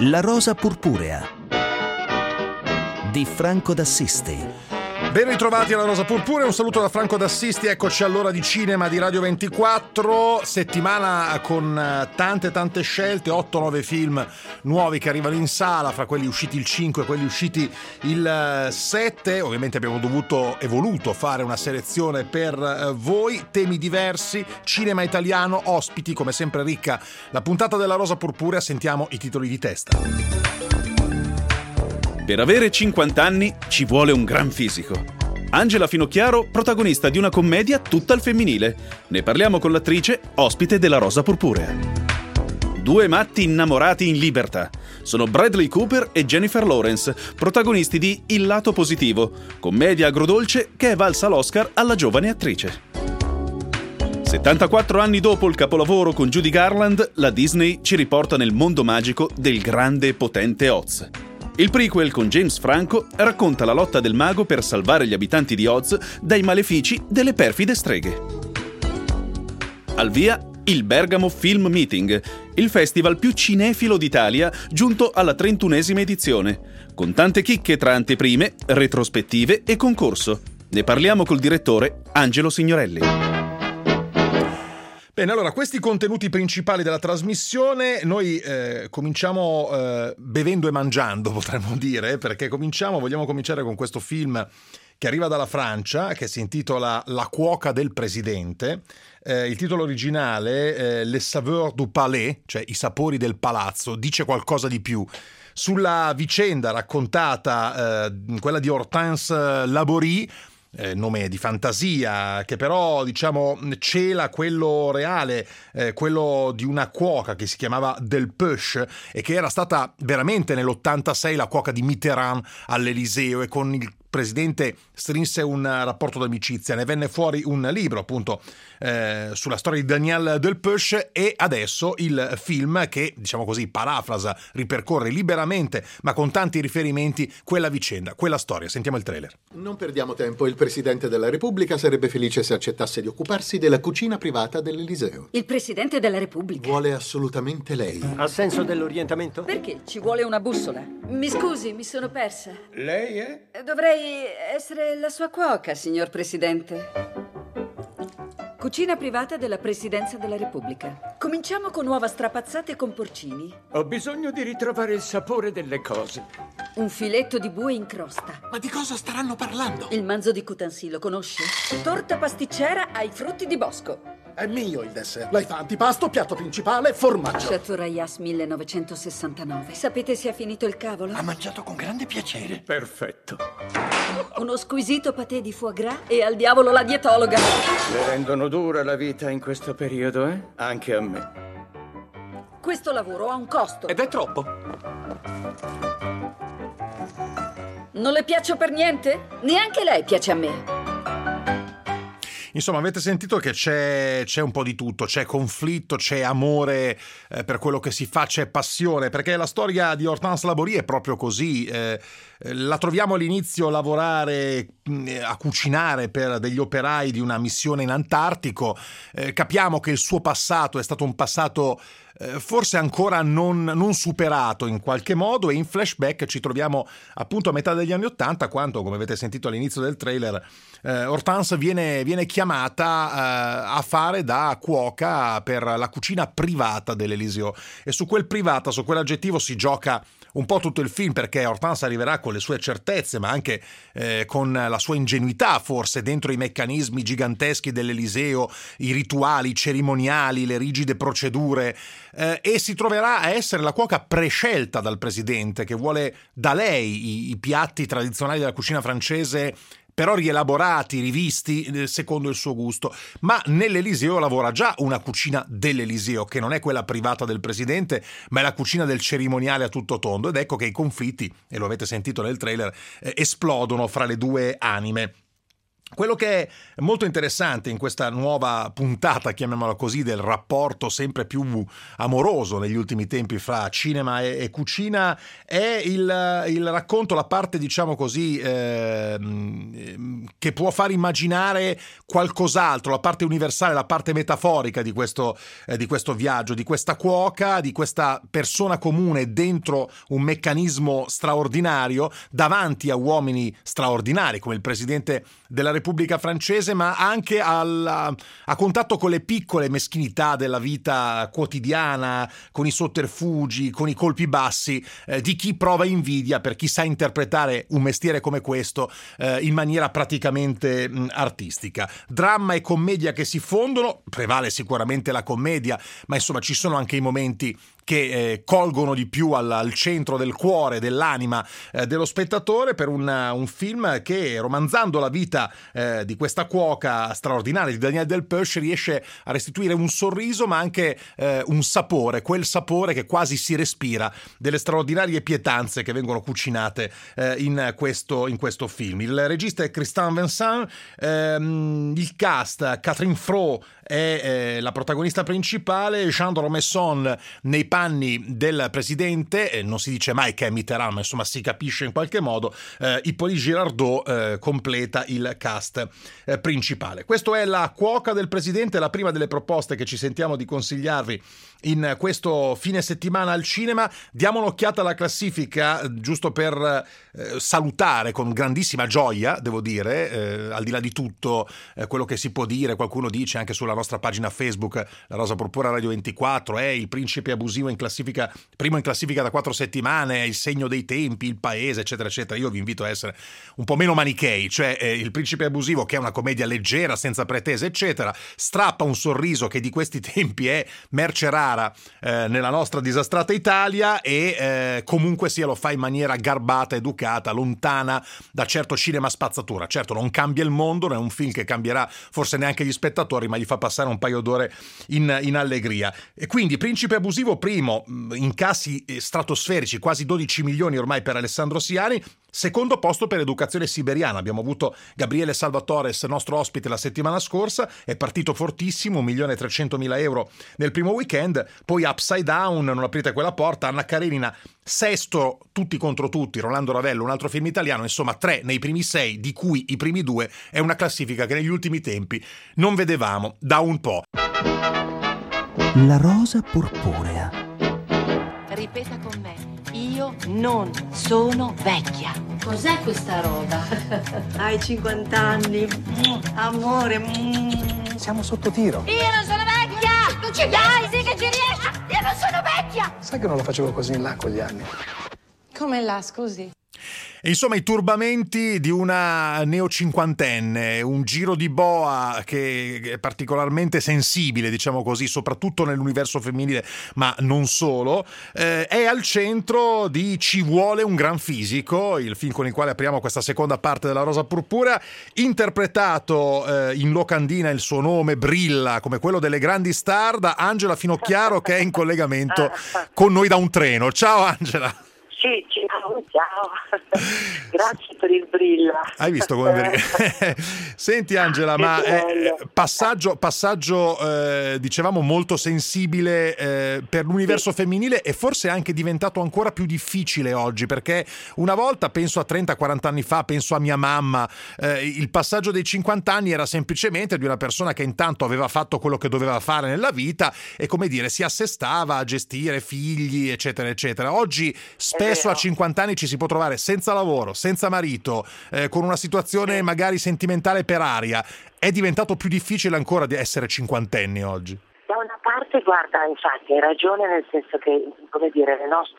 La rosa purpurea di Franco d'Assisti. Ben ritrovati alla Rosa Purpurea, un saluto da Franco d'Assisti, eccoci all'ora di cinema di Radio 24, settimana con tante scelte, 8-9 film nuovi che arrivano in sala, fra quelli usciti il 5 e quelli usciti il 7, ovviamente abbiamo dovuto e voluto fare una selezione per voi, temi diversi, cinema italiano, ospiti, come sempre ricca la puntata della Rosa Purpurea, sentiamo i titoli di testa. Per avere 50 anni ci vuole un gran fisico. Angela Finocchiaro, protagonista di una commedia tutta al femminile. Ne parliamo con l'attrice, ospite della Rosa Purpurea. Due matti innamorati in libertà. Sono Bradley Cooper e Jennifer Lawrence, protagonisti di Il lato positivo, commedia agrodolce che è valsa l'Oscar alla giovane attrice. 74 anni dopo il capolavoro con Judy Garland, la Disney ci riporta nel mondo magico del grande e potente Oz. Il prequel con James Franco racconta la lotta del mago per salvare gli abitanti di Oz dai malefici delle perfide streghe. Al via il Bergamo Film Meeting, il festival più cinefilo d'Italia giunto alla 31esima edizione, con tante chicche tra anteprime, retrospettive e concorso. Ne parliamo col direttore Angelo Signorelli. Bene, allora, questi contenuti principali della trasmissione, noi cominciamo bevendo e mangiando, potremmo dire, perché vogliamo cominciare con questo film che arriva dalla Francia, che si intitola La cuoca del presidente. Il titolo originale, Les saveurs du palais, cioè i sapori del palazzo, dice qualcosa di più sulla vicenda raccontata, quella di Hortense Laborie, nome di fantasia, che però cela quello reale, quello di una cuoca che si chiamava Delpeuch e che era stata veramente nell'86 la cuoca di Mitterrand all'Eliseo, e con il presidente strinse un rapporto d'amicizia, ne venne fuori un libro appunto sulla storia di Daniel Delpeuch, e adesso il film che, parafrasa, ripercorre liberamente ma con tanti riferimenti quella vicenda, quella storia. Sentiamo il trailer. Non perdiamo tempo, il Presidente della Repubblica sarebbe felice se accettasse di occuparsi della cucina privata dell'Eliseo. Il Presidente della Repubblica? Vuole assolutamente lei. Ha senso dell'orientamento? Perché? Ci vuole una bussola. Mi scusi, mi sono persa. Lei è? Dovrei essere la sua cuoca, signor Presidente. Cucina privata della Presidenza della Repubblica. Cominciamo con uova strapazzate con porcini. Ho bisogno di ritrovare il sapore delle cose. Un filetto di bue in crosta. Ma di cosa staranno parlando? Il manzo di Coutancy, lo conosce? Torta pasticcera ai frutti di bosco. È mio il dessert. Lei fa antipasto, piatto principale, formaggio. Chateau Rayas 1969. Sapete se ha finito il cavolo? Ha mangiato con grande piacere. Perfetto. Uno squisito patè di foie gras e al diavolo la dietologa. Le rendono dura la vita in questo periodo, eh? Anche a me. Questo lavoro ha un costo. Ed è troppo. Non le piaccio per niente? Neanche lei piace a me. Insomma, avete sentito che c'è un po' di tutto, c'è conflitto, c'è amore per quello che si fa, c'è passione, perché la storia di Hortense Laborie è proprio così. La troviamo all'inizio lavorare, a cucinare per degli operai di una missione in Antartico. Capiamo che il suo passato è stato un passato forse ancora non superato in qualche modo, e in flashback ci troviamo appunto a metà degli anni '80, quando, come avete sentito all'inizio del trailer, Hortense viene chiamata a fare da cuoca per la cucina privata dell'Eliseo, e su quell'aggettivo si gioca un po' tutto il film, perché Hortense arriverà con le sue certezze ma anche con la sua ingenuità, forse, dentro i meccanismi giganteschi dell'Eliseo, i rituali, i cerimoniali, le rigide procedure, e si troverà a essere la cuoca prescelta dal presidente, che vuole da lei i piatti tradizionali della cucina francese, però rielaborati, rivisti secondo il suo gusto. Ma nell'Eliseo lavora già una cucina dell'Eliseo, che non è quella privata del presidente, ma è la cucina del cerimoniale a tutto tondo, ed ecco che i conflitti, e lo avete sentito nel trailer, esplodono fra le due anime. Quello che è molto interessante in questa nuova puntata, chiamiamola così, del rapporto sempre più amoroso negli ultimi tempi fra cinema e cucina, è il racconto, la parte, diciamo così, che può far immaginare qualcos'altro, la parte universale, la parte metaforica di questo viaggio, di questa cuoca, di questa persona comune dentro un meccanismo straordinario, davanti a uomini straordinari come il presidente della Repubblica francese, ma anche a contatto con le piccole meschinità della vita quotidiana, con i sotterfugi, con i colpi bassi di chi prova invidia per chi sa interpretare un mestiere come questo in maniera praticamente artistica. Dramma e commedia che si fondono, prevale sicuramente la commedia, ma insomma ci sono anche i momenti che colgono di più al centro del cuore, dell'anima dello spettatore, per un film che, romanzando la vita di questa cuoca straordinaria di Danielle Delpeuch, riesce a restituire un sorriso ma anche un sapore, quel sapore che quasi si respira delle straordinarie pietanze che vengono cucinate in questo film. Il regista è Tristan Vincent, il cast: Catherine Fro è la protagonista principale, Jean Dormesson nei panni del presidente, non si dice mai che è Mitterrand, ma insomma si capisce in qualche modo, Hippolyte Girardot completa il cast principale. Questo è La cuoca del presidente, la prima delle proposte che ci sentiamo di consigliarvi in questo fine settimana al cinema. Diamo un'occhiata alla classifica, giusto per salutare con grandissima gioia, devo dire, al di là di tutto quello che si può dire, qualcuno dice anche sulla nostra pagina Facebook, La Rosa Purpura Radio 24, è il principe abusivo in classifica, primo in classifica da 4 settimane, è il segno dei tempi, il paese, eccetera eccetera. Io vi invito a essere un po' meno manichei, cioè il principe abusivo, che è una commedia leggera, senza pretese eccetera, strappa un sorriso che di questi tempi è merce rara nella nostra disastrata Italia, e comunque sia lo fa in maniera garbata, educata, lontana da certo cinema spazzatura. Certo, non cambia il mondo, non è un film che cambierà forse neanche gli spettatori, ma gli fa passare un paio d'ore in allegria. E quindi Principe abusivo primo, incassi stratosferici, quasi 12 milioni ormai per Alessandro Siani. Secondo posto per Educazione siberiana, abbiamo avuto Gabriele Salvatores, nostro ospite la settimana scorsa, è partito fortissimo, 1.300.000 euro nel primo weekend. Poi Upside Down, Non aprite quella porta, Anna Karenina, sesto, Tutti contro tutti, Rolando Ravello, un altro film italiano, insomma 3 nei primi 6, di cui i primi 2, è una classifica che negli ultimi tempi non vedevamo da un po'. La rosa purpurea. Ripeta con me. Io non sono vecchia. Cos'è questa roba? Hai 50 anni. Amore. Siamo sotto tiro. Io non sono vecchia! Non ci dai, sì che ci riesci! Io non sono vecchia! Sai che non lo facevo così in là con gli anni? Come là, scusi? E insomma i turbamenti di una neocinquantenne, un giro di boa che è particolarmente sensibile, diciamo così, soprattutto nell'universo femminile, ma non solo, è al centro di Ci vuole un gran fisico, il film con il quale apriamo questa seconda parte della Rosa Purpurea, interpretato in locandina, il suo nome brilla come quello delle grandi star, da Angela Finocchiaro, che è in collegamento con noi da un treno. Ciao Angela! Sì, ciao. Grazie per il brilla. Hai visto come Senti Angela, ma passaggio dicevamo molto sensibile per l'universo femminile, e forse è anche diventato ancora più difficile oggi, perché una volta, penso a 30-40 anni fa, penso a mia mamma, il passaggio dei 50 anni era semplicemente di una persona che intanto aveva fatto quello che doveva fare nella vita e, come dire, si assestava a gestire figli, eccetera eccetera. Oggi spesso a 50 anni ci si può trovare senza lavoro, senza marito, con una situazione magari sentimentale per aria. È diventato più difficile ancora di essere cinquantenni oggi. Da una parte, guarda, infatti hai ragione, nel senso che, come dire,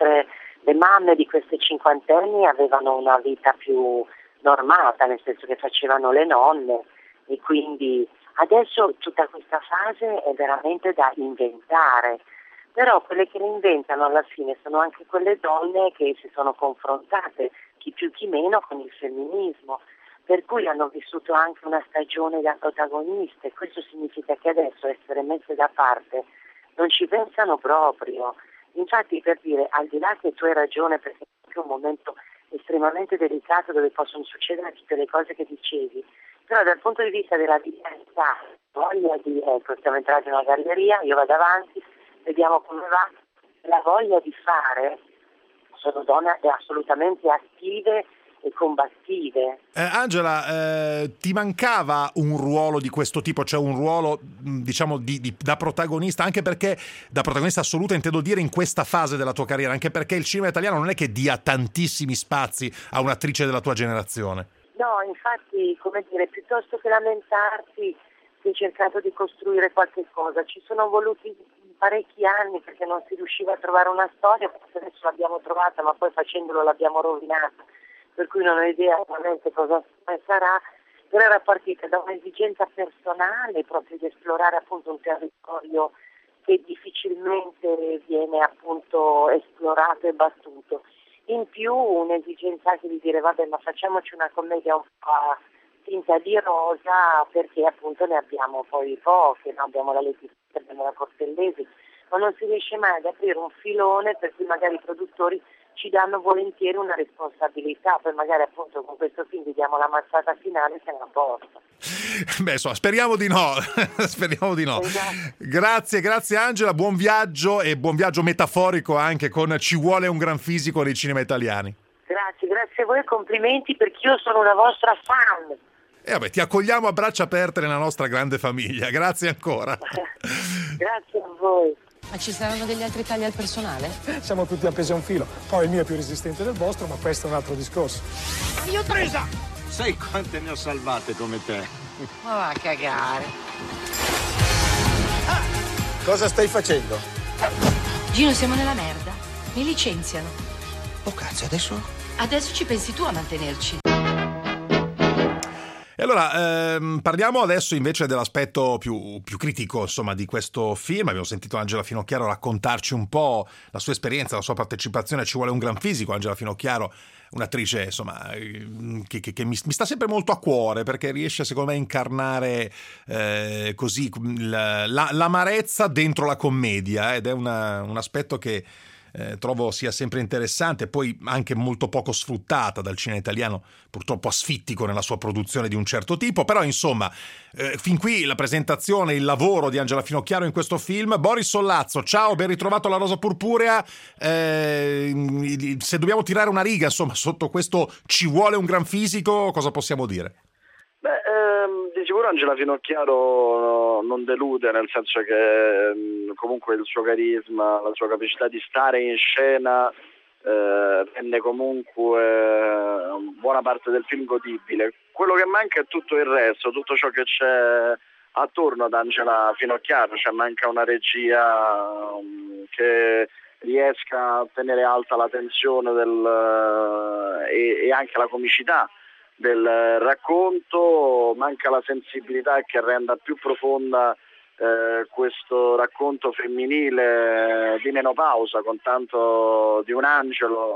le mamme di queste cinquantenni avevano una vita più normata, nel senso che facevano le nonne, e quindi adesso tutta questa fase è veramente da inventare. Però quelle che le inventano alla fine sono anche quelle donne che si sono confrontate, chi più chi meno, con il femminismo, per cui hanno vissuto anche una stagione da protagoniste. Questo significa che adesso essere messe da parte non ci pensano proprio. Infatti, per dire, al di là che tu hai ragione, perché è anche un momento estremamente delicato dove possono succedere tutte le cose che dicevi, però dal punto di vista della vitalità, voglia di, siamo entrati in una galleria, io vado avanti, vediamo come va, la voglia di fare, sono donne assolutamente attive e combattive. Angela, ti mancava un ruolo di questo tipo, cioè un ruolo diciamo da protagonista, anche perché da protagonista assoluta intendo dire in questa fase della tua carriera, anche perché il cinema italiano non è che dia tantissimi spazi a un'attrice della tua generazione. No, infatti, come dire, piuttosto che lamentarsi, si è cercato di costruire qualche cosa. Ci sono voluti parecchi anni perché non si riusciva a trovare una storia, adesso l'abbiamo trovata, ma poi facendolo l'abbiamo rovinata, per cui non ho idea veramente cosa sarà, però era partita da un'esigenza personale proprio di esplorare appunto un territorio che difficilmente viene appunto esplorato e battuto. In più un'esigenza anche di dire vabbè, ma facciamoci una commedia un po' tinta di rosa, perché appunto ne abbiamo poi poche, no? Abbiamo la Letizia, abbiamo la Cortellesi, ma non si riesce mai ad aprire un filone per cui magari i produttori ci danno volentieri una responsabilità, poi magari appunto con questo film gli diamo la mazzata finale e siamo a posto. Beh, insomma, speriamo di no. Speriamo di no. Esatto. Grazie Angela, buon viaggio e buon viaggio metaforico anche con Ci vuole un gran fisico nei cinema italiani. Grazie a voi e complimenti perché io sono una vostra fan. E vabbè, ti accogliamo a braccia aperte nella nostra grande famiglia. Grazie ancora. Grazie a voi. Ma ci saranno degli altri tagli al personale? Siamo tutti appesi a un filo. Poi il mio è più resistente del vostro, ma questo è un altro discorso. Io presa! Sai quante ne ho salvate come te? Ma va a cagare. Cosa stai facendo? Gino, siamo nella merda. Mi licenziano. Oh cazzo, adesso? Adesso ci pensi tu a mantenerci. E allora parliamo adesso invece dell'aspetto più critico, insomma, di questo film. Abbiamo sentito Angela Finocchiaro raccontarci un po' la sua esperienza, la sua partecipazione a Ci vuole un gran fisico. Angela Finocchiaro, un'attrice insomma che mi sta sempre molto a cuore, perché riesce secondo me a incarnare così l'amarezza dentro la commedia, ed è un aspetto che trovo sia sempre interessante, poi anche molto poco sfruttata dal cinema italiano, purtroppo asfittico nella sua produzione di un certo tipo. Però insomma, fin qui la presentazione, il lavoro di Angela Finocchiaro in questo film. Boris Sollazzo, ciao, ben ritrovato alla Rosa Purpurea. Se dobbiamo tirare una riga insomma sotto questo Ci vuole un gran fisico, cosa possiamo dire? Di sicuro Angela Finocchiaro non delude, nel senso che comunque il suo carisma, la sua capacità di stare in scena rende comunque buona parte del film godibile. Quello che manca è tutto il resto, tutto ciò che c'è attorno ad Angela Finocchiaro, cioè manca una regia che riesca a tenere alta la tensione e anche la comicità del racconto, manca la sensibilità che renda più profonda questo racconto femminile di menopausa, con tanto di un angelo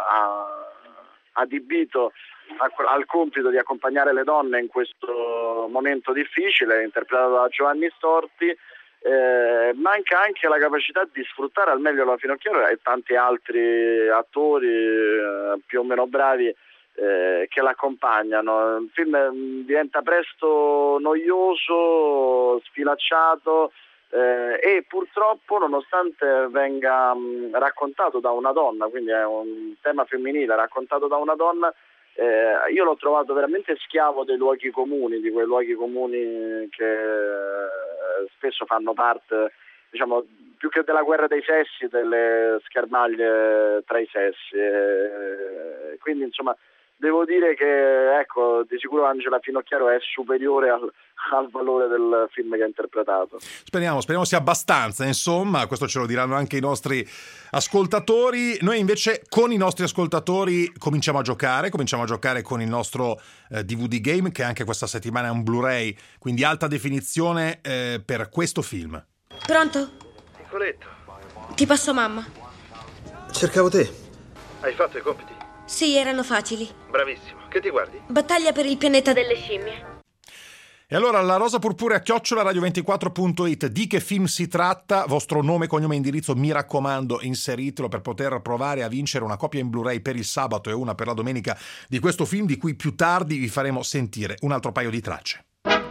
adibito al compito di accompagnare le donne in questo momento difficile, interpretato da Giovanni Storti. Manca anche la capacità di sfruttare al meglio la Finocchiaro e tanti altri attori più o meno bravi che l'accompagnano. Il film diventa presto noioso, sfilacciato e purtroppo, nonostante venga raccontato da una donna, quindi è un tema femminile raccontato da una donna, io l'ho trovato veramente schiavo dei luoghi comuni, di quei luoghi comuni che spesso fanno parte, diciamo, più che della guerra dei sessi, delle schermaglie tra i sessi. Quindi insomma devo dire che ecco, di sicuro Angela Finocchiaro è superiore al valore del film che ha interpretato. Speriamo sia abbastanza, insomma, questo ce lo diranno anche i nostri ascoltatori. Noi invece con i nostri ascoltatori cominciamo a giocare con il nostro DVD Game, che anche questa settimana è un Blu-ray, quindi alta definizione per questo film. Pronto? Nicoletto. Ti passo mamma. Cercavo te. Hai fatto i compiti? Sì, erano facili. Bravissimo. Che ti guardi? Battaglia per il pianeta delle scimmie. E allora La Rosa Purpurea @radio24.it, di che film si tratta? Vostro nome, cognome e indirizzo, mi raccomando, inseritelo per poter provare a vincere una copia in Blu-ray per il sabato e una per la domenica di questo film, di cui più tardi vi faremo sentire un altro paio di tracce.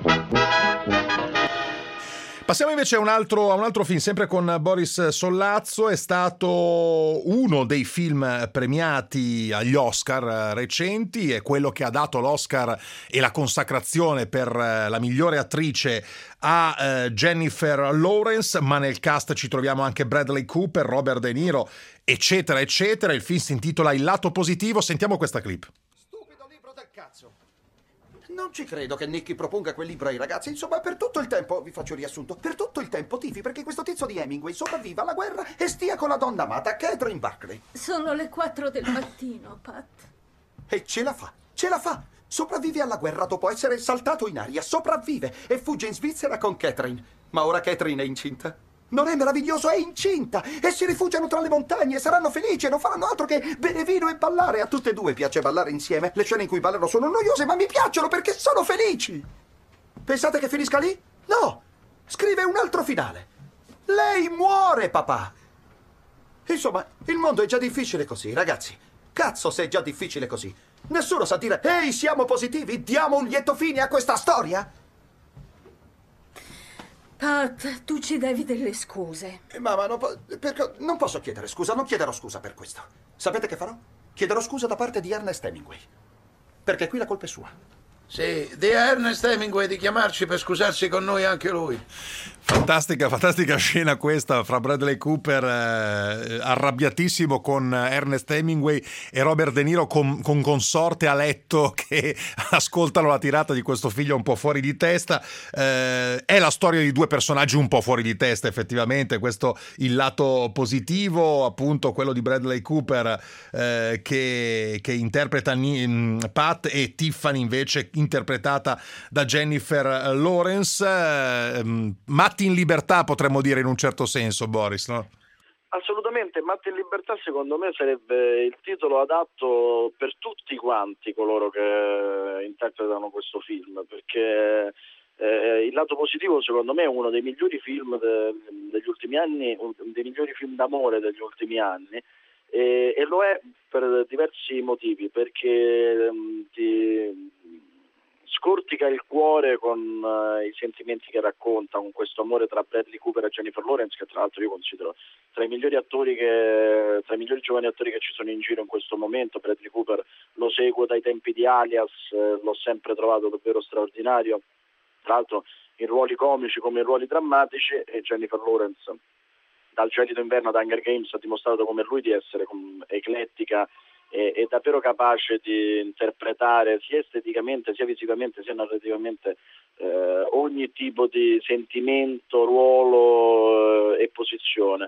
Passiamo invece a un altro film, sempre con Boris Sollazzo. È stato uno dei film premiati agli Oscar recenti, è quello che ha dato l'Oscar e la consacrazione per la migliore attrice a Jennifer Lawrence, ma nel cast ci troviamo anche Bradley Cooper, Robert De Niro, eccetera eccetera. Il film si intitola Il lato positivo. Sentiamo questa clip. Stupido libro del cazzo. Non ci credo che Nicky proponga quel libro ai ragazzi. Insomma, per tutto il tempo, vi faccio il riassunto, per tutto il tempo tifi perché questo tizio di Hemingway sopravviva alla guerra e stia con la donna amata, Catherine Buckley. Sono le 4 del mattino, Pat. E ce la fa. Sopravvive alla guerra dopo essere saltato in aria, sopravvive e fugge in Svizzera con Catherine. Ma ora Catherine è incinta. Non è meraviglioso? È incinta! E si rifugiano tra le montagne, saranno felici e non faranno altro che bere vino e ballare. A tutte e due piace ballare insieme. Le scene in cui ballano sono noiose, ma mi piacciono perché sono felici. Pensate che finisca lì? No! Scrive un altro finale. Lei muore, papà! Insomma, il mondo è già difficile così, ragazzi. Cazzo se è già difficile così. Nessuno sa dire, ehi, siamo positivi, diamo un lieto fine a questa storia? Pat, tu ci devi delle scuse. Mamma, non posso chiedere scusa, non chiederò scusa per questo. Sapete che farò? Chiederò scusa da parte di Ernest Hemingway. Perché qui la colpa è sua. Sì, di Ernest Hemingway di chiamarci per scusarsi con noi anche lui. Fantastica scena questa fra Bradley Cooper arrabbiatissimo con Ernest Hemingway e Robert De Niro con consorte a letto che ascoltano la tirata di questo figlio un po' fuori di testa. È la storia di due personaggi un po' fuori di testa, effettivamente. Questo il lato positivo, appunto quello di Bradley Cooper che interpreta Pat, e Tiffany invece interpretata da Jennifer Lawrence. Matti in libertà, potremmo dire, in un certo senso, Boris, no? Assolutamente, Matti in libertà secondo me sarebbe il titolo adatto per tutti quanti coloro che interpretano questo film, perché il lato positivo secondo me è uno dei migliori film degli ultimi anni, dei migliori film d'amore degli ultimi anni, e lo è per diversi motivi, perché ti scortica il cuore con i sentimenti che racconta, con questo amore tra Bradley Cooper e Jennifer Lawrence, che tra l'altro io considero tra i migliori giovani attori che ci sono in giro in questo momento. Bradley Cooper lo seguo dai tempi di Alias, l'ho sempre trovato davvero straordinario, tra l'altro in ruoli comici come in ruoli drammatici, e Jennifer Lawrence dal Gelido Inverno ad Hunger Games ha dimostrato come lui di essere eclettica è davvero capace di interpretare sia esteticamente, sia visivamente, sia narrativamente ogni tipo di sentimento, ruolo e posizione.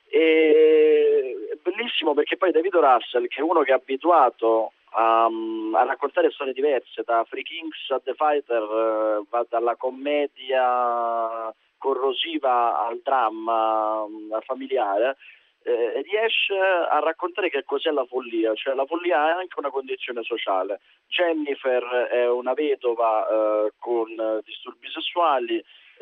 E è bellissimo perché poi David Russell, che è uno che è abituato a raccontare storie diverse, da Three Kings a The Fighter, va dalla commedia corrosiva al dramma familiare, riesce a raccontare che cos'è la follia, cioè la follia è anche una condizione sociale. Jennifer è una vedova con disturbi sessuali,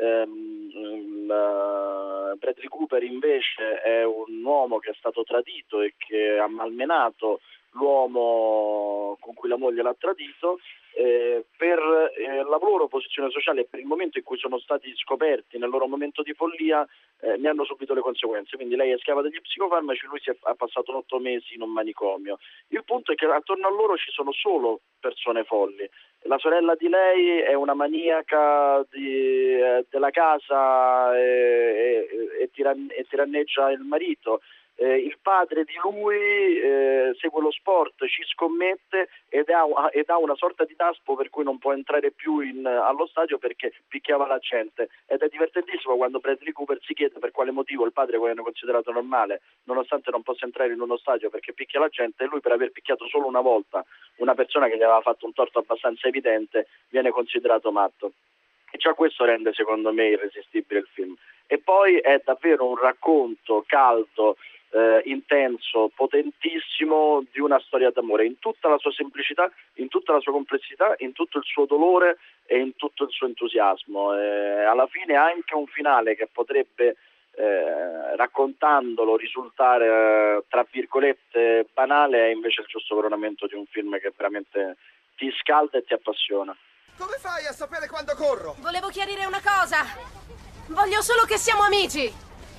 Bradley Cooper invece è un uomo che è stato tradito e che ha malmenato l'uomo con cui la moglie l'ha tradito. Per la loro posizione sociale e per il momento in cui sono stati scoperti nel loro momento di follia, ne hanno subito le conseguenze. Quindi lei è schiava degli psicofarmaci, lui ha passato 8 mesi in un manicomio. Il punto è che attorno a loro ci sono solo persone folli. La sorella di lei è una maniaca della casa e tiranneggia il marito. Il padre di lui segue lo sport, ci scommette ed ha una sorta di daspo per cui non può entrare più allo stadio perché picchiava la gente, ed è divertentissimo quando Bradley Cooper si chiede per quale motivo il padre, che viene considerato normale, nonostante non possa entrare in uno stadio perché picchia la gente, e lui, per aver picchiato solo una volta una persona che gli aveva fatto un torto abbastanza evidente, viene considerato matto. E già questo rende secondo me irresistibile il film. e poi è davvero un racconto caldo, intenso, potentissimo di una storia d'amore in tutta la sua semplicità, in tutta la sua complessità, in tutto il suo dolore e in tutto il suo entusiasmo. Alla fine anche un finale che potrebbe, raccontandolo, risultare tra virgolette banale, è invece il giusto coronamento di un film che veramente ti scalda e ti appassiona. Come fai a sapere quando corro? Volevo chiarire una cosa. Voglio solo che siamo amici.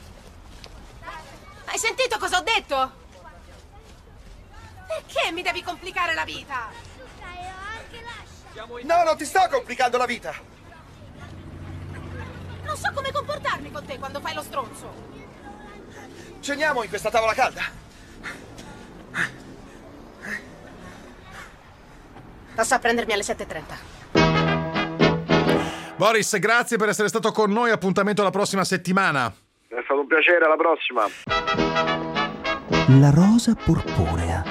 Hai sentito cosa ho detto? Perché mi devi complicare la vita? No, non ti sto complicando la vita. Non so come comportarmi con te quando fai lo stronzo. Ceniamo in questa tavola calda. Passo a prendermi alle 7:30. Boris, grazie per essere stato con noi. Appuntamento la prossima settimana. È stato un piacere, alla prossima. La rosa purpurea.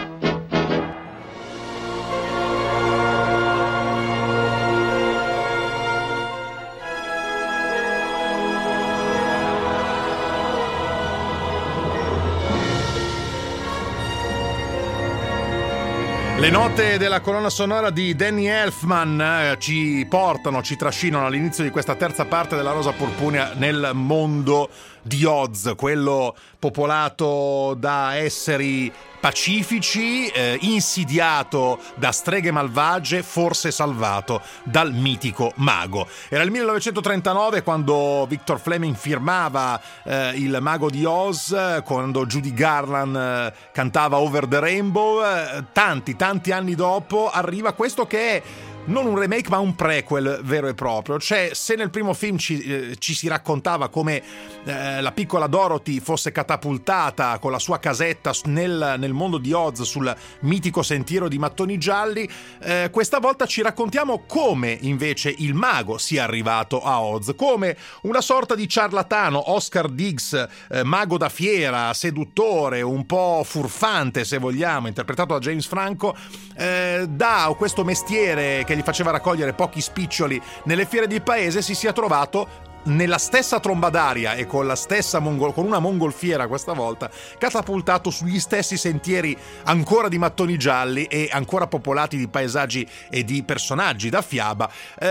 Le note della colonna sonora di Danny Elfman ci trascinano all'inizio di questa terza parte della Rosa Purpurea nel mondo di Oz, quello popolato da esseri pacifici, insidiato da streghe malvagie, forse salvato dal mitico mago. Era il 1939 quando Victor Fleming firmava Il Mago di Oz, quando Judy Garland cantava Over the Rainbow. Tanti anni dopo arriva questo che è non un remake ma un prequel vero e proprio. Cioè, se nel primo film ci si raccontava come la piccola Dorothy fosse catapultata con la sua casetta nel mondo di Oz sul mitico sentiero di mattoni gialli, questa volta ci raccontiamo come invece il mago sia arrivato a Oz, come una sorta di ciarlatano, Oscar Diggs, mago da fiera, seduttore, un po' furfante se vogliamo, interpretato da James Franco, da questo mestiere che gli faceva raccogliere pochi spiccioli nelle fiere di paese si sia trovato nella stessa tromba d'aria e con una mongolfiera questa volta, catapultato sugli stessi sentieri ancora di mattoni gialli e ancora popolati di paesaggi e di personaggi da fiaba,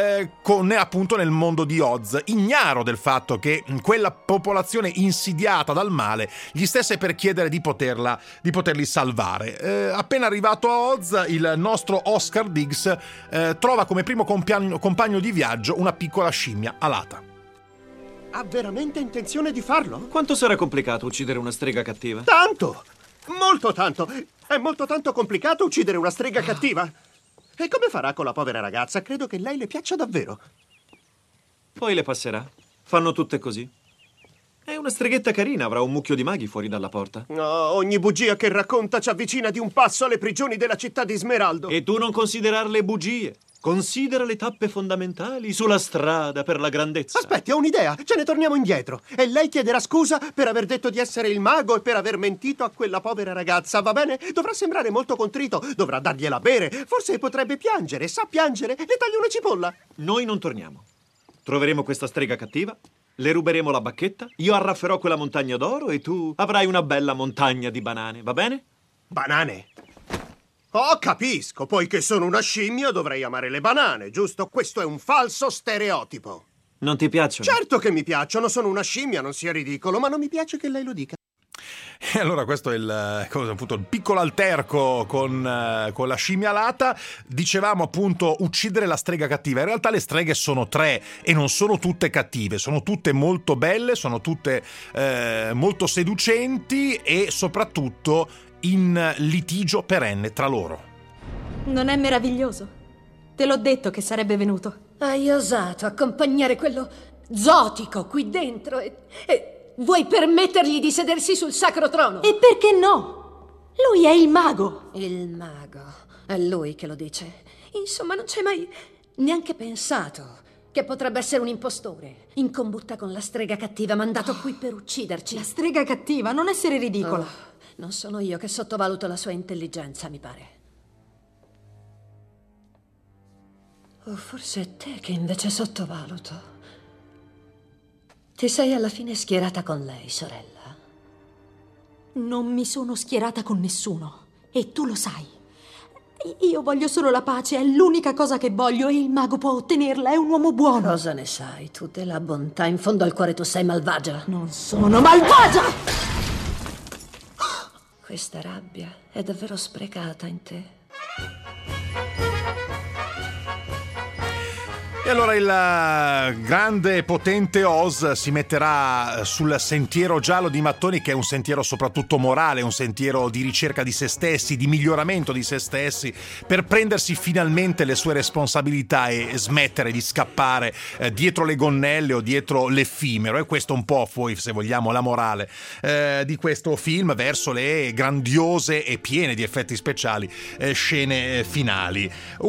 appunto nel mondo di Oz, ignaro del fatto che quella popolazione insidiata dal male gli stesse per chiedere di poterli salvare. Appena arrivato a Oz, il nostro Oscar Diggs trova come primo compagno di viaggio una piccola scimmia alata. Ha veramente intenzione di farlo? Quanto sarà complicato uccidere una strega cattiva? Tanto! Molto tanto! È molto tanto complicato uccidere una strega cattiva. E come farà con la povera ragazza? Credo che lei le piaccia davvero. Poi le passerà. Fanno tutte così. È una streghetta carina, avrà un mucchio di maghi fuori dalla porta. No, ogni bugia che racconta ci avvicina di un passo alle prigioni della città di Smeraldo. E tu non considerarle bugie. Considera le tappe fondamentali sulla strada per la grandezza. Aspetti, ho un'idea. Ce ne torniamo indietro. E lei chiederà scusa per aver detto di essere il mago e per aver mentito a quella povera ragazza, va bene? Dovrà sembrare molto contrito, dovrà dargliela bere, forse potrebbe piangere, sa piangere, le taglio una cipolla. Noi non torniamo. Troveremo questa strega cattiva, le ruberemo la bacchetta, io arrafferò quella montagna d'oro e tu avrai una bella montagna di banane, va bene? Banane? Oh, capisco, poiché sono una scimmia dovrei amare le banane, giusto? Questo è un falso stereotipo. Non ti piacciono? Certo che mi piacciono, sono una scimmia, non sia ridicolo, ma non mi piace che lei lo dica. E allora questo è il piccolo alterco con la scimmia alata. Dicevamo appunto uccidere la strega cattiva. In realtà le streghe sono 3 e non sono tutte cattive, sono tutte molto belle, sono tutte molto seducenti e soprattutto in litigio perenne tra loro. Non è meraviglioso? Te l'ho detto che sarebbe venuto. Hai osato accompagnare quello zotico qui dentro e vuoi permettergli di sedersi sul sacro trono? E perché no? Lui è il mago. Il mago. È lui che lo dice. Insomma, non ci hai mai neanche pensato che potrebbe essere un impostore in combutta con la strega cattiva mandato qui per ucciderci. La strega cattiva, non essere ridicola. Oh, non sono io che sottovaluto la sua intelligenza, mi pare. O forse è te che invece sottovaluto. Ti sei alla fine schierata con lei, sorella? Non mi sono schierata con nessuno. E tu lo sai. Io voglio solo la pace, è l'unica cosa che voglio e il mago può ottenerla, è un uomo buono. Cosa ne sai tu della bontà? In fondo al cuore tu sei malvagia. Non sono malvagia! Questa rabbia è davvero sprecata in te. E allora il grande potente Oz si metterà sul sentiero giallo di mattoni, che è un sentiero soprattutto morale, un sentiero di ricerca di se stessi, di miglioramento di se stessi, per prendersi finalmente le sue responsabilità e smettere di scappare dietro le gonnelle o dietro l'effimero. E questo un po' poi, se vogliamo, la morale di questo film verso le grandiose e piene di effetti speciali scene finali.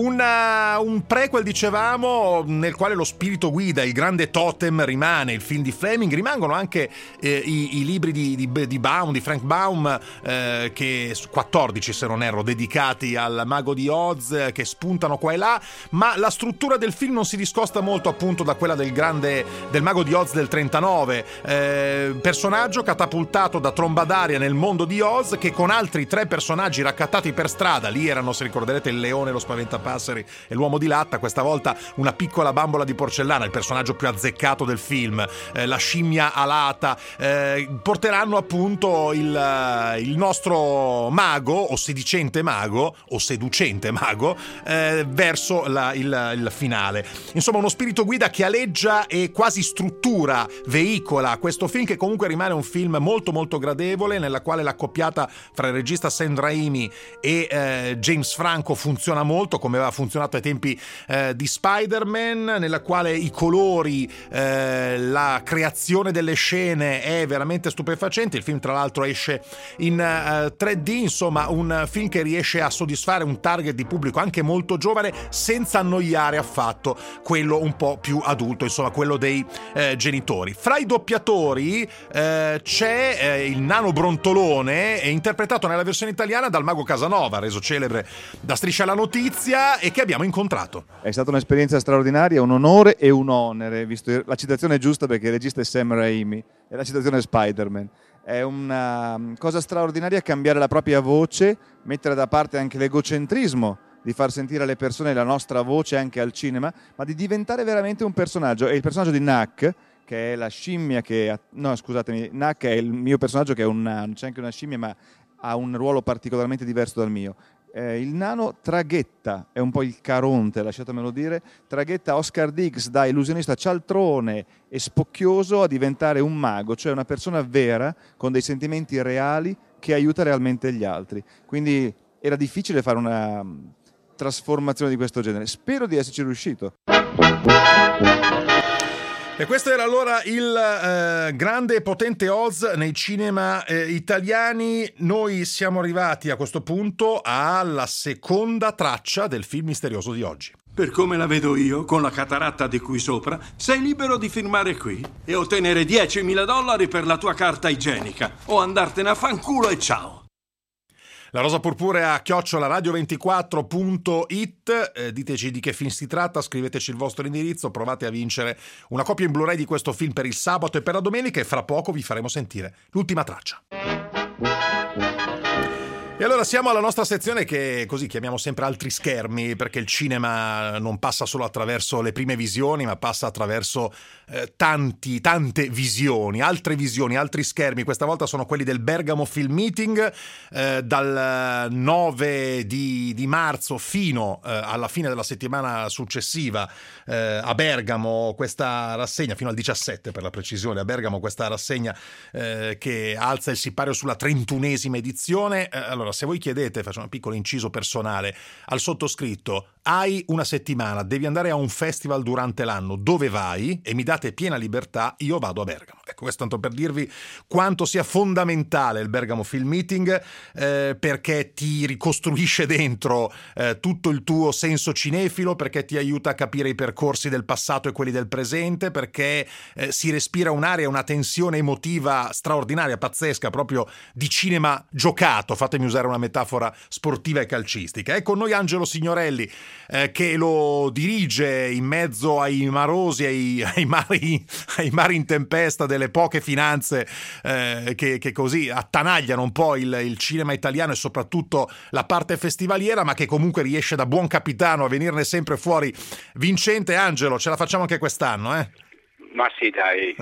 Un prequel, dicevamo, nel quale lo spirito guida, il grande totem rimane, il film di Fleming, rimangono anche i libri di Baum, di Frank Baum, che 14 se non erro, dedicati al mago di Oz, che spuntano qua e là, ma la struttura del film non si discosta molto appunto da quella del mago di Oz del 39, personaggio catapultato da tromba d'aria nel mondo di Oz, che con altri 3 personaggi raccattati per strada, lì erano, se ricorderete, il leone, lo spaventapasseri e l'uomo di latta, questa volta una piccola bambola di porcellana, il personaggio più azzeccato del film, la scimmia alata, porteranno appunto il nostro mago, o sedicente mago, o seducente mago, verso il finale. Insomma, uno spirito guida che aleggia e quasi struttura, veicola questo film, che comunque rimane un film molto molto gradevole, nella quale l'accoppiata fra il regista Sam Raimi e James Franco funziona molto, come aveva funzionato ai tempi di Spider-Man, nella quale i colori, la creazione delle scene è veramente stupefacente. Il film tra l'altro esce in 3D, insomma un film che riesce a soddisfare un target di pubblico anche molto giovane senza annoiare affatto quello un po' più adulto, insomma quello dei genitori. Fra i doppiatori c'è il nano brontolone, interpretato nella versione italiana dal mago Casanova, reso celebre da Striscia la Notizia, e che abbiamo incontrato. È stata un'esperienza straordinaria, un onore e un onere, visto la citazione è giusta perché il regista è Sam Raimi e la citazione è Spider-Man. È una cosa straordinaria cambiare la propria voce, mettere da parte anche l'egocentrismo di far sentire alle persone la nostra voce anche al cinema, ma di diventare veramente un personaggio. E il personaggio di Nak, che è la scimmia che... No, scusatemi, Nak è il mio personaggio che è un nano, c'è anche una scimmia ma ha un ruolo particolarmente diverso dal mio. Il nano traghetta, è un po' il Caronte, lasciatemelo dire, traghetta Oscar Diggs da illusionista cialtrone e spocchioso a diventare un mago, cioè una persona vera con dei sentimenti reali che aiuta realmente gli altri. Quindi era difficile fare una trasformazione di questo genere. Spero di esserci riuscito. E questo era allora il grande e potente Oz nei cinema italiani. Noi siamo arrivati a questo punto alla seconda traccia del film misterioso di oggi. Per come la vedo io, con la cataratta di qui sopra, sei libero di firmare qui e ottenere $10.000 per la tua carta igienica o andartene a fanculo e ciao. La rosa purpurea @radio24.it, diteci di che film si tratta, scriveteci il vostro indirizzo, provate a vincere una copia in Blu-ray di questo film per il sabato e per la domenica, e fra poco vi faremo sentire l'ultima traccia. E allora siamo alla nostra sezione che così chiamiamo sempre altri schermi, perché il cinema non passa solo attraverso le prime visioni, ma passa attraverso tante visioni, altri schermi. Questa volta sono quelli del Bergamo Film Meeting, dal 9 di marzo fino alla fine della settimana successiva a Bergamo, questa rassegna, fino al 17 per la precisione, a Bergamo questa rassegna che alza il sipario sulla 31esima edizione. Allora, se voi chiedete, faccio un piccolo inciso personale, al sottoscritto, hai una settimana, devi andare a un festival durante l'anno, dove vai? E mi date piena libertà, io vado a Bergamo. Ecco, questo tanto per dirvi quanto sia fondamentale il Bergamo Film Meeting, perché ti ricostruisce dentro tutto il tuo senso cinefilo, perché ti aiuta a capire i percorsi del passato e quelli del presente, perché si respira un'area, una tensione emotiva straordinaria, pazzesca, proprio di cinema giocato, fatemi usare una metafora sportiva e calcistica. È con noi Angelo Signorelli, che lo dirige in mezzo ai marosi, ai mari in tempesta delle poche finanze che così attanagliano un po' il cinema italiano e soprattutto la parte festivaliera, ma che comunque riesce da buon capitano a venirne sempre fuori vincente. Angelo, ce la facciamo anche quest'anno, eh? Ma sì, dai,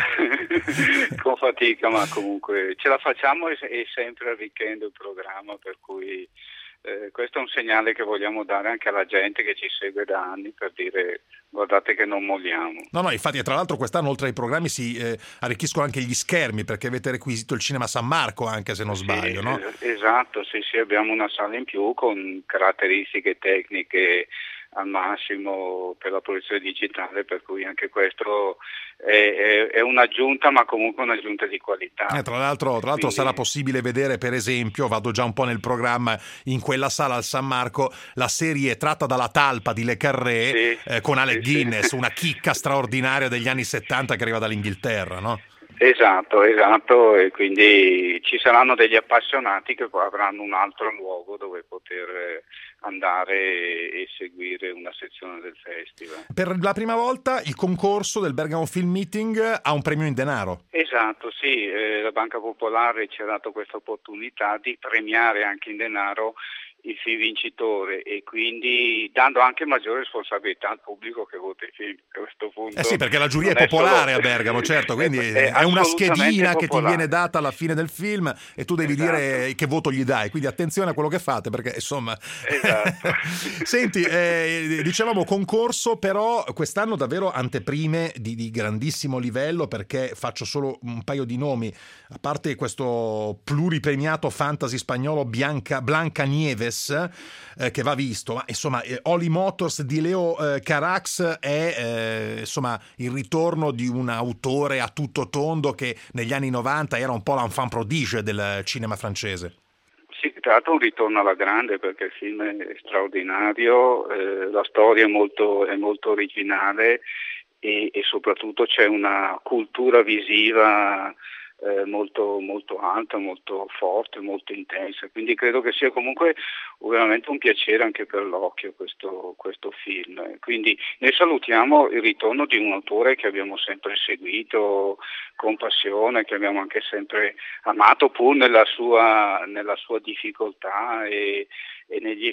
con fatica, ma comunque ce la facciamo e sempre arricchendo il programma, per cui questo è un segnale che vogliamo dare anche alla gente che ci segue da anni, per dire guardate che non molliamo. No, infatti, tra l'altro quest'anno oltre ai programmi si arricchiscono anche gli schermi, perché avete requisito il Cinema San Marco, anche se non sbaglio, no? Esatto, sì, abbiamo una sala in più con caratteristiche tecniche al massimo per la proiezione digitale, per cui anche questo è un'aggiunta, ma comunque un'aggiunta di qualità. Tra l'altro quindi sarà possibile vedere, per esempio, vado già un po' nel programma, in quella sala al San Marco, la serie tratta dalla Talpa di Le Carré, con Alec Guinness, una chicca straordinaria degli anni 70 che arriva dall'Inghilterra, no? Esatto, e quindi ci saranno degli appassionati che poi avranno un altro luogo dove poter andare e seguire una sezione del festival. Per la prima volta il concorso del Bergamo Film Meeting ha un premio in denaro. Esatto, sì, la Banca Popolare ci ha dato questa opportunità di premiare anche in denaro il film vincitore, e quindi dando anche maggiore responsabilità al pubblico che vota i film a questo punto. Sì, perché la giuria è popolare a Bergamo, certo, quindi è una schedina che ti viene data alla fine del film e tu devi dire che voto gli dai, quindi attenzione a quello che fate, perché insomma... Esatto. Senti, dicevamo concorso, però quest'anno davvero anteprime di grandissimo livello, perché faccio solo un paio di nomi, a parte questo pluripremiato fantasy spagnolo Blanca Nieves, che va visto, ma insomma Holy Motors di Leo Carax è insomma il ritorno di un autore a tutto tondo che negli anni 90 era un po' l'enfant prodige del cinema francese. Sì, tra l'altro un ritorno alla grande, perché il film è straordinario, la storia è molto originale e soprattutto c'è una cultura visiva molto alta, molto forte, molto intensa, quindi credo che sia comunque veramente un piacere anche per l'occhio questo film. Quindi ne salutiamo il ritorno di un autore che abbiamo sempre seguito con passione, che abbiamo anche sempre amato, pur nella sua difficoltà e nei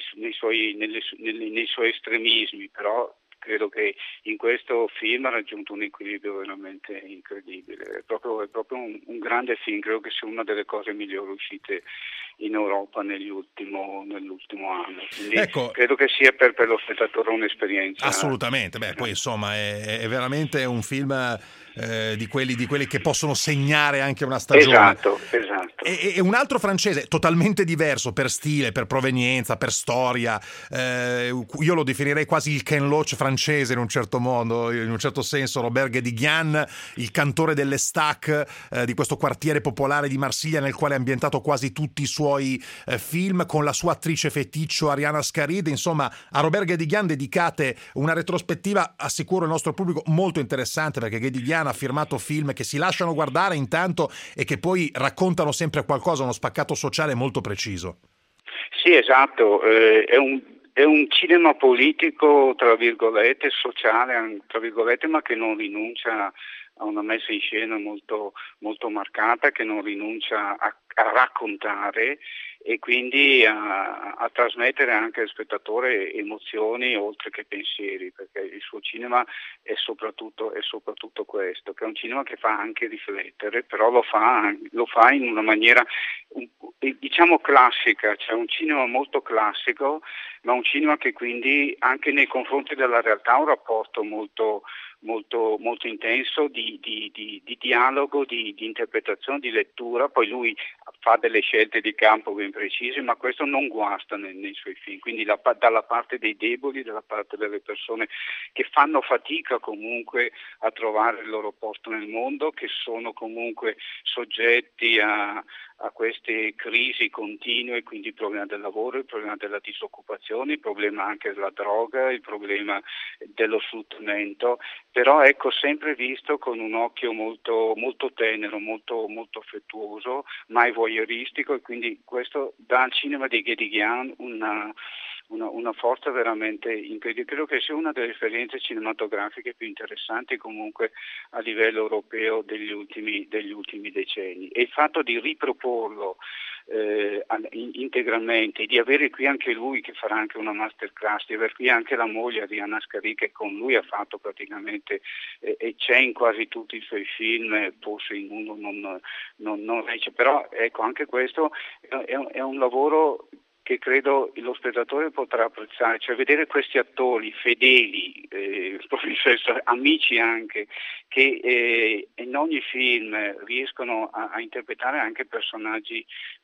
suoi estremismi, però credo che in questo film ha raggiunto un equilibrio veramente incredibile. È proprio un grande film, credo che sia una delle cose migliori uscite in Europa nell'ultimo anno. Quindi ecco, credo che sia per lo spettatore un'esperienza. Assolutamente, poi insomma è veramente un film di quelli che possono segnare anche una stagione. Esatto. E un altro francese totalmente diverso per stile, per provenienza, per storia, io lo definirei quasi il Ken Loach francese in un certo modo, in un certo senso, Robert Guédiguian, il cantore delle Stac, di questo quartiere popolare di Marsiglia nel quale ha ambientato quasi tutti i suoi film, con la sua attrice feticcio Ariana Scaride. Insomma, a Robert Guédiguian dedicate una retrospettiva, assicuro il nostro pubblico, molto interessante, perché Guédiguian ha firmato film che si lasciano guardare intanto e che poi raccontano sempre qualcosa, uno spaccato sociale molto preciso. Sì, esatto, è un cinema politico, tra virgolette, sociale, tra virgolette, ma che non rinuncia a una messa in scena molto marcata, che non rinuncia a raccontare e quindi a trasmettere anche al spettatore emozioni oltre che pensieri, perché il suo cinema è soprattutto questo, che è un cinema che fa anche riflettere, però lo fa in una maniera diciamo classica, cioè un cinema molto classico, ma un cinema che quindi anche nei confronti della realtà ha un rapporto molto intenso di dialogo, di interpretazione, di lettura. Poi lui fa delle scelte di campo ben precise, ma questo non guasta nei suoi film, quindi dalla parte dei deboli, dalla parte delle persone che fanno fatica comunque a trovare il loro posto nel mondo, che sono comunque soggetti a queste crisi continue, quindi il problema del lavoro, il problema della disoccupazione, il problema anche della droga, il problema dello sfruttamento, però ecco, sempre visto con un occhio molto tenero, molto affettuoso, mai voyeuristico, e quindi questo dà al cinema di Guédiguian una forza veramente incredibile. Credo che sia una delle esperienze cinematografiche più interessanti comunque a livello europeo degli ultimi decenni, e il fatto di riproporlo integralmente, di avere qui anche lui che farà anche una masterclass, di avere qui anche la moglie Arianna Scari che con lui ha fatto praticamente e c'è in quasi tutti i suoi film, forse in uno non regge, però ecco, anche questo è un lavoro che credo lo spettatore potrà apprezzare, cioè vedere questi attori fedeli, professori, amici anche, che in ogni film riescono a interpretare anche personaggi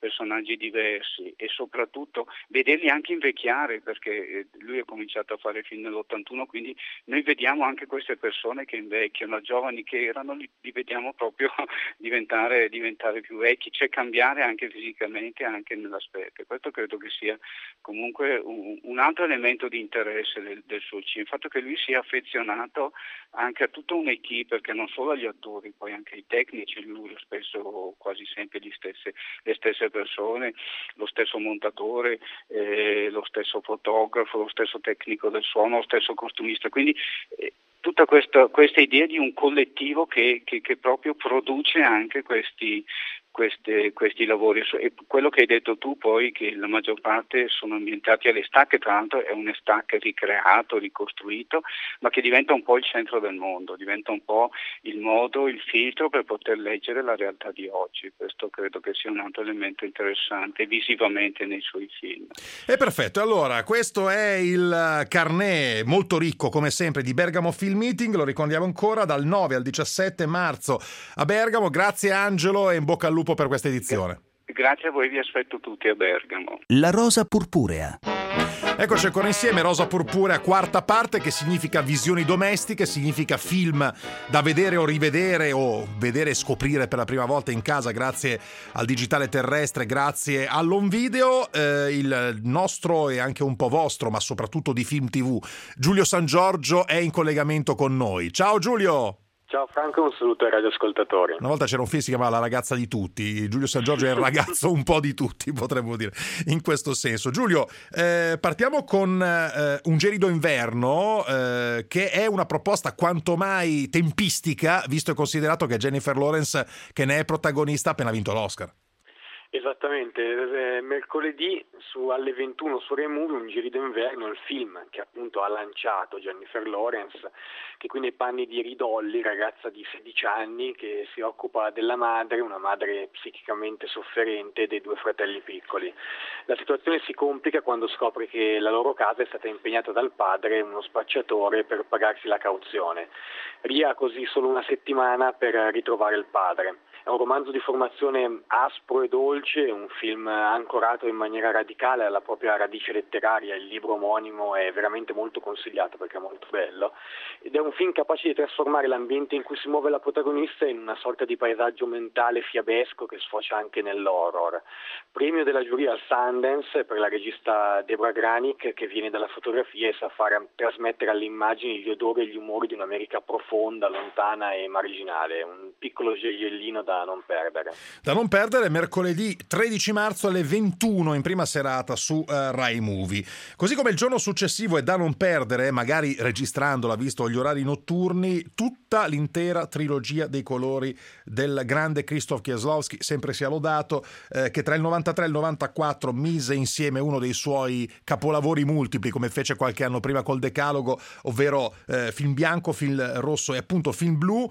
diversi, e soprattutto vederli anche invecchiare, perché lui ha cominciato a fare film nell'81, quindi noi vediamo anche queste persone che invecchiano, giovani che erano, li vediamo proprio diventare più vecchi, cioè cambiare anche fisicamente, anche nell'aspetto. Questo credo che sia comunque un altro elemento di interesse del suo cinema, il fatto che lui sia affezionato anche a tutta un'equipe, perché non solo agli attori, poi anche ai tecnici, lui spesso quasi sempre le stesse persone, lo stesso montatore, lo stesso fotografo, lo stesso tecnico del suono, lo stesso costumista, quindi tutta questa idea di un collettivo che proprio produce anche questi lavori, e quello che hai detto tu poi, che la maggior parte sono ambientati all'Estac, che tra l'altro è un Estac ricreato, ricostruito, ma che diventa un po' il centro del mondo, diventa un po' il modo, il filtro per poter leggere la realtà di oggi. Questo credo che sia un altro elemento interessante visivamente nei suoi film. È perfetto, allora questo è il carnet molto ricco come sempre di Bergamo Film Meeting, lo ricordiamo ancora, dal 9 al 17 marzo a Bergamo. Grazie Angelo e in bocca al lupo per questa edizione. Grazie a voi, vi aspetto tutti a Bergamo. La rosa purpurea. Eccoci ancora insieme, Rosa Purpurea, quarta parte, che significa visioni domestiche, significa film da vedere o rivedere o vedere e scoprire per la prima volta in casa grazie al digitale terrestre, grazie all'home video. Il nostro e anche un po' vostro, ma soprattutto di Film TV, Giulio San Giorgio è in collegamento con noi. Ciao Giulio! Ciao Franco, un saluto ai radioascoltatori. Una volta c'era un film che si chiamava La ragazza di tutti. Giulio San Giorgio è il ragazzo un po' di tutti, potremmo dire, in questo senso. Giulio, partiamo con Un gelido inverno, che è una proposta quanto mai tempistica, visto e considerato che Jennifer Lawrence, che ne è protagonista, ha appena vinto l'Oscar. Esattamente, mercoledì alle 21 su Rai Movie Un gelido inverno, il film che appunto ha lanciato Jennifer Lawrence, che qui nei panni di Ridolli, ragazza di 16 anni che si occupa della madre, una madre psichicamente sofferente, dei due fratelli piccoli. La situazione si complica quando scopre che la loro casa è stata impegnata dal padre, uno spacciatore, per pagarsi la cauzione. Ria ha così solo una settimana per ritrovare il padre. È un romanzo di formazione aspro e dolce, un film ancorato in maniera radicale alla propria radice letteraria. Il libro omonimo è veramente molto consigliato perché è molto bello, ed è un film capace di trasformare l'ambiente in cui si muove la protagonista in una sorta di paesaggio mentale fiabesco che sfocia anche nell'horror. Premio della giuria al Sundance per la regista Deborah Granick, che viene dalla fotografia e sa fare trasmettere alle immagini gli odori e gli umori di un'America profonda, lontana e marginale. Un piccolo gioiellino da non perdere. Da non perdere, mercoledì 13 marzo alle 21 in prima serata su Rai Movie. Così come il giorno successivo è da non perdere, magari registrandola visto gli orari notturni, tutta l'intera trilogia dei colori del grande Krzysztof Kieslowski, sempre sia lodato, che tra il 93 e il 94 mise insieme uno dei suoi capolavori multipli, come fece qualche anno prima col Decalogo, ovvero film bianco, film rosso e appunto film blu,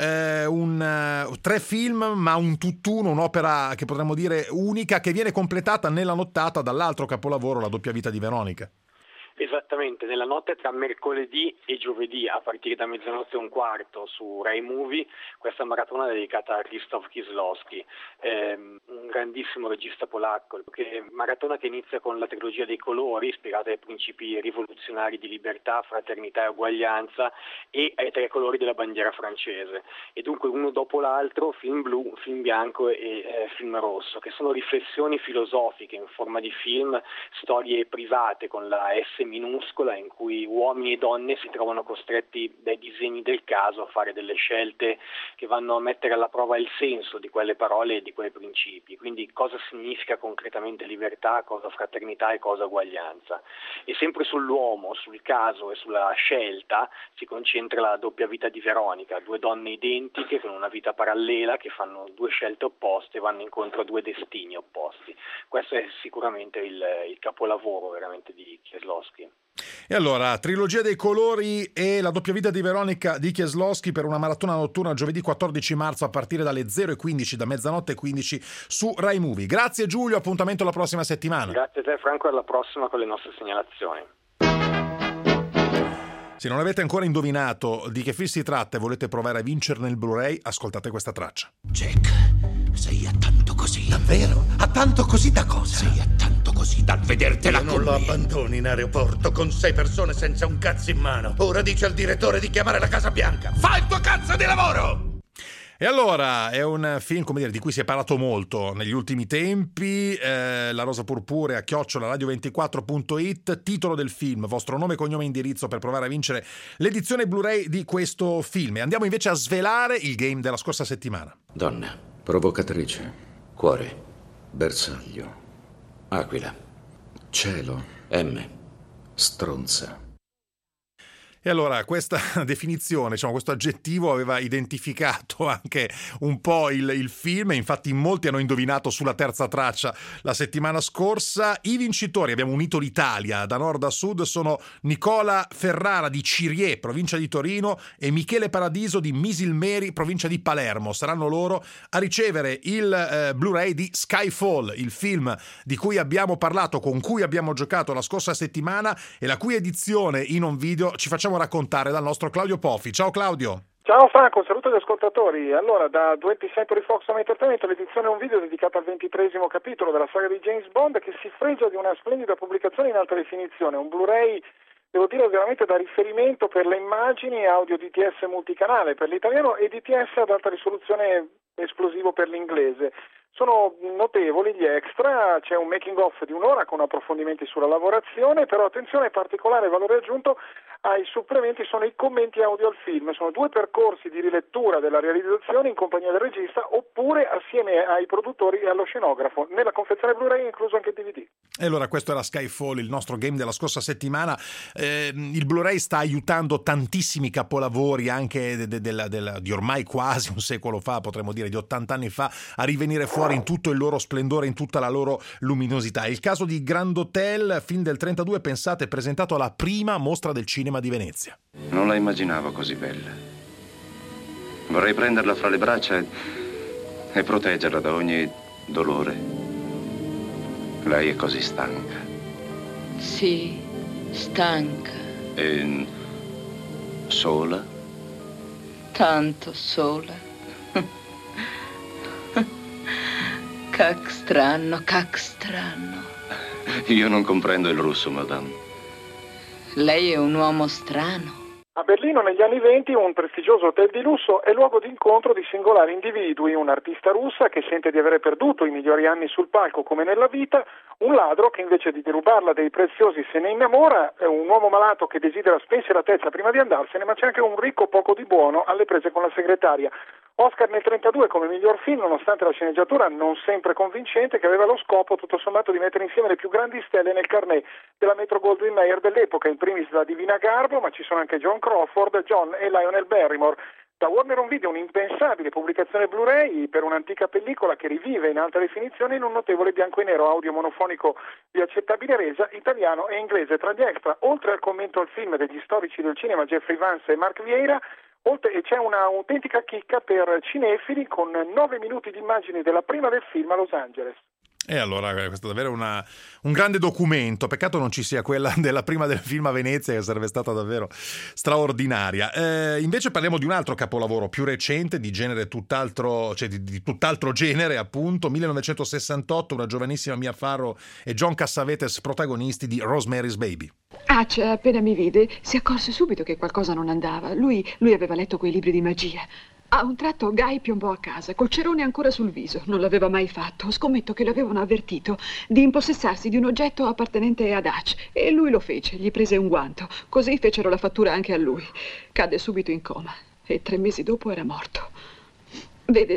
3 film ma un tutt'uno, un'opera che potremmo dire unica, che viene completata nella nottata dall'altro capolavoro, La doppia vita di Veronica. Esattamente, nella notte tra mercoledì e giovedì a partire da 00:15 su Rai Movie, questa maratona dedicata a Krzysztof Kieslowski, un grandissimo regista polacco, maratona che inizia con la trilogia dei colori, ispirata ai principi rivoluzionari di libertà, fraternità e uguaglianza, e ai 3 colori della bandiera francese, e dunque uno dopo l'altro film blu, film bianco e film rosso, che sono riflessioni filosofiche in forma di film, storie private con la S minuscola, in cui uomini e donne si trovano costretti dai disegni del caso a fare delle scelte che vanno a mettere alla prova il senso di quelle parole e di quei principi. quindi cosa significa concretamente libertà, cosa fraternità e cosa uguaglianza. E sempre sull'uomo, sul caso e sulla scelta si concentra la doppia vita di Veronica, 2 donne identiche con una vita parallela che fanno 2 scelte opposte e vanno incontro a 2 destini opposti. Questo è sicuramente il capolavoro veramente di Kieslowski. E allora, Trilogia dei colori e la doppia vita di Veronica di Kieslowski per una maratona notturna giovedì 14 marzo a partire dalle 0:15, da mezzanotte e 15 su Rai Movie. Grazie Giulio, appuntamento la prossima settimana. Grazie a te Franco, alla prossima con le nostre segnalazioni. Se non avete ancora indovinato di che film si tratta e volete provare a vincerne il Blu-ray, ascoltate questa traccia. Jack, sei a tanto così. Davvero? A tanto così da cosa? Sei a tanto così dal vedertela con me. Non lo abbandoni in aeroporto con 6 persone senza un cazzo in mano. Ora dice al direttore di chiamare la Casa Bianca. Fai il tuo cazzo di lavoro! E allora, è un film, come dire, di cui si è parlato molto negli ultimi tempi, La Rosa Purpurea, @radio24.it, titolo del film, vostro nome, cognome e indirizzo per provare a vincere l'edizione Blu-ray di questo film. E andiamo invece a svelare il game della scorsa settimana. Donna, provocatrice, cuore, bersaglio, aquila, cielo, M, stronza. E allora questa definizione, diciamo, questo aggettivo aveva identificato anche un po' il film, e infatti in molti hanno indovinato sulla terza traccia la settimana scorsa. I vincitori, abbiamo unito l'Italia da nord a sud, sono Nicola Ferrara di Cirié, provincia di Torino, e Michele Paradiso di Misilmeri, provincia di Palermo. Saranno loro a ricevere il Blu-ray di Skyfall, il film di cui abbiamo parlato, con cui abbiamo giocato la scorsa settimana e la cui edizione in un video ci facciamo raccontare dal nostro Claudio Poffi. Ciao Claudio. Ciao Franco, saluto gli ascoltatori. Allora, da 20th Century Fox Home Entertainment, l'edizione è un video dedicato al 23esimo capitolo della saga di James Bond, che si fregia di una splendida pubblicazione in alta definizione, un Blu-ray, devo dire, veramente da riferimento per le immagini, audio DTS multicanale per l'italiano e DTS ad alta risoluzione esplosivo per l'inglese. Sono notevoli gli extra, c'è un making of di 1 ora con approfondimenti sulla lavorazione, però attenzione, particolare valore aggiunto ai supplementi sono i commenti audio al film. Sono 2 percorsi di rilettura della realizzazione in compagnia del regista oppure assieme ai produttori e allo scenografo. Nella confezione Blu-ray è incluso anche il DVD. E allora questo era Skyfall, il nostro game della scorsa settimana. Il Blu-ray sta aiutando tantissimi capolavori anche di ormai quasi un secolo fa, potremmo dire di 80 anni fa, a rivenire fuori in tutto il loro splendore, in tutta la loro luminosità. Il caso di Grand Hotel, film del 32, pensate, presentato alla prima mostra del cinema di Venezia. Non la immaginavo così bella. Vorrei prenderla fra le braccia e proteggerla da ogni dolore. Lei è così stanca. Sì, stanca. E sola? Tanto sola. Cac strano, cac strano. Io non comprendo il russo, madame. Lei è un uomo strano. A Berlino negli anni 20 un prestigioso hotel di lusso è luogo di incontro di singolari individui, un'artista russa che sente di avere perduto i migliori anni sul palco come nella vita, un ladro che invece di derubarla dei preziosi se ne innamora, un uomo malato che desidera spensieratezza prima di andarsene, ma c'è anche un ricco poco di buono alle prese con la segretaria. Oscar nel 32 come miglior film, nonostante la sceneggiatura non sempre convincente, che aveva lo scopo tutto sommato di mettere insieme le più grandi stelle nel carnet della Metro-Goldwyn-Mayer dell'epoca, in primis la Divina Garbo, ma ci sono anche John Crawford, John e Lionel Barrymore. Da Warner Home Video un'impensabile pubblicazione Blu-ray per un'antica pellicola che rivive in alta definizione in un notevole bianco e nero audio monofonico di accettabile resa, italiano e inglese. Tra gli extra, oltre al commento al film degli storici del cinema Jeffrey Vance e Mark Vieira, c'è un'autentica chicca per cinefili con 9 minuti di immagini della prima del film a Los Angeles. E allora questo è davvero un grande documento, peccato non ci sia quella della prima del film a Venezia, che sarebbe stata davvero straordinaria. Invece parliamo di un altro capolavoro più recente, di genere tutt'altro, cioè di tutt'altro genere appunto, 1968, una giovanissima Mia Farrow e John Cassavetes protagonisti di Rosemary's Baby. Hatch, appena mi vide, si accorse subito che qualcosa non andava. Lui aveva letto quei libri di magia. A un tratto Guy piombò a casa, col cerone ancora sul viso. Non l'aveva mai fatto. Scommetto che l'avevano avvertito di impossessarsi di un oggetto appartenente ad Hatch. E lui lo fece, gli prese un guanto. Così fecero la fattura anche a lui. Cadde subito in coma e 3 mesi dopo era morto. Vede,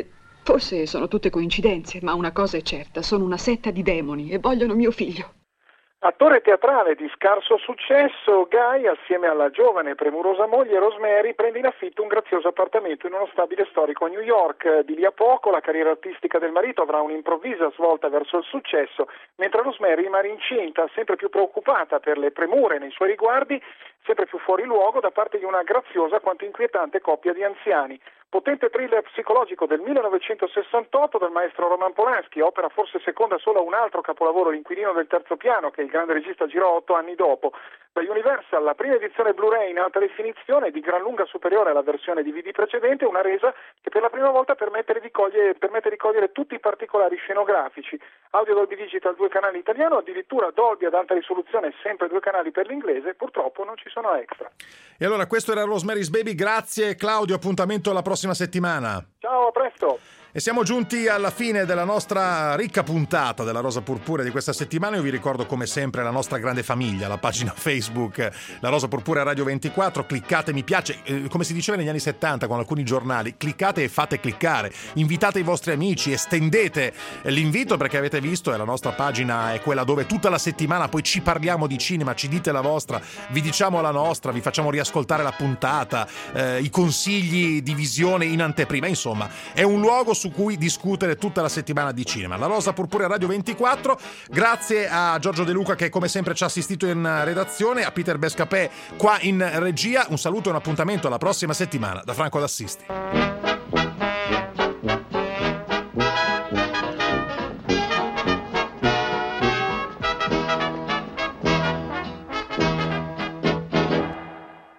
Forse sono tutte coincidenze, ma una cosa è certa, sono una setta di demoni e vogliono mio figlio. Attore teatrale di scarso successo, Guy, assieme alla giovane e premurosa moglie Rosemary, prende in affitto un grazioso appartamento in uno stabile storico a New York. Di lì a poco la carriera artistica del marito avrà un'improvvisa svolta verso il successo, mentre Rosemary rimane incinta, sempre più preoccupata per le premure nei suoi riguardi, sempre più fuori luogo da parte di una graziosa quanto inquietante coppia di anziani. Potente thriller psicologico del 1968 del maestro Roman Polanski, opera forse seconda solo a un altro capolavoro, L'inquilino del terzo piano, che il grande regista girò 8 anni dopo. Da Universal, la prima edizione Blu-ray in alta definizione, di gran lunga superiore alla versione DVD precedente, una resa che per la prima volta permette di cogliere tutti i particolari scenografici. Audio Dolby Digital 2 canali italiano, addirittura Dolby ad alta risoluzione, sempre 2 canali per l'inglese, purtroppo non ci sono extra. E allora questo era Rosemary's Baby, grazie Claudio, appuntamento alla prossima settimana. Ciao, a presto. E siamo giunti alla fine della nostra ricca puntata della Rosa Purpurea di questa settimana. Io vi ricordo come sempre la nostra grande famiglia, la pagina Facebook La Rosa Purpurea Radio 24, cliccate mi piace, come si diceva negli anni 70 con alcuni giornali, cliccate e fate cliccare, invitate i vostri amici, estendete l'invito, perché avete visto la nostra pagina è quella dove tutta la settimana poi ci parliamo di cinema, ci dite la vostra, vi diciamo la nostra, vi facciamo riascoltare la puntata, i consigli di visione in anteprima, insomma è un luogo su cui discutere tutta la settimana di cinema. La Rosa Purpurea Radio 24, grazie a Giorgio De Luca che come sempre ci ha assistito in redazione, a Peter Bescapè qua in regia, un saluto e un appuntamento alla prossima settimana da Franco d'Assisti.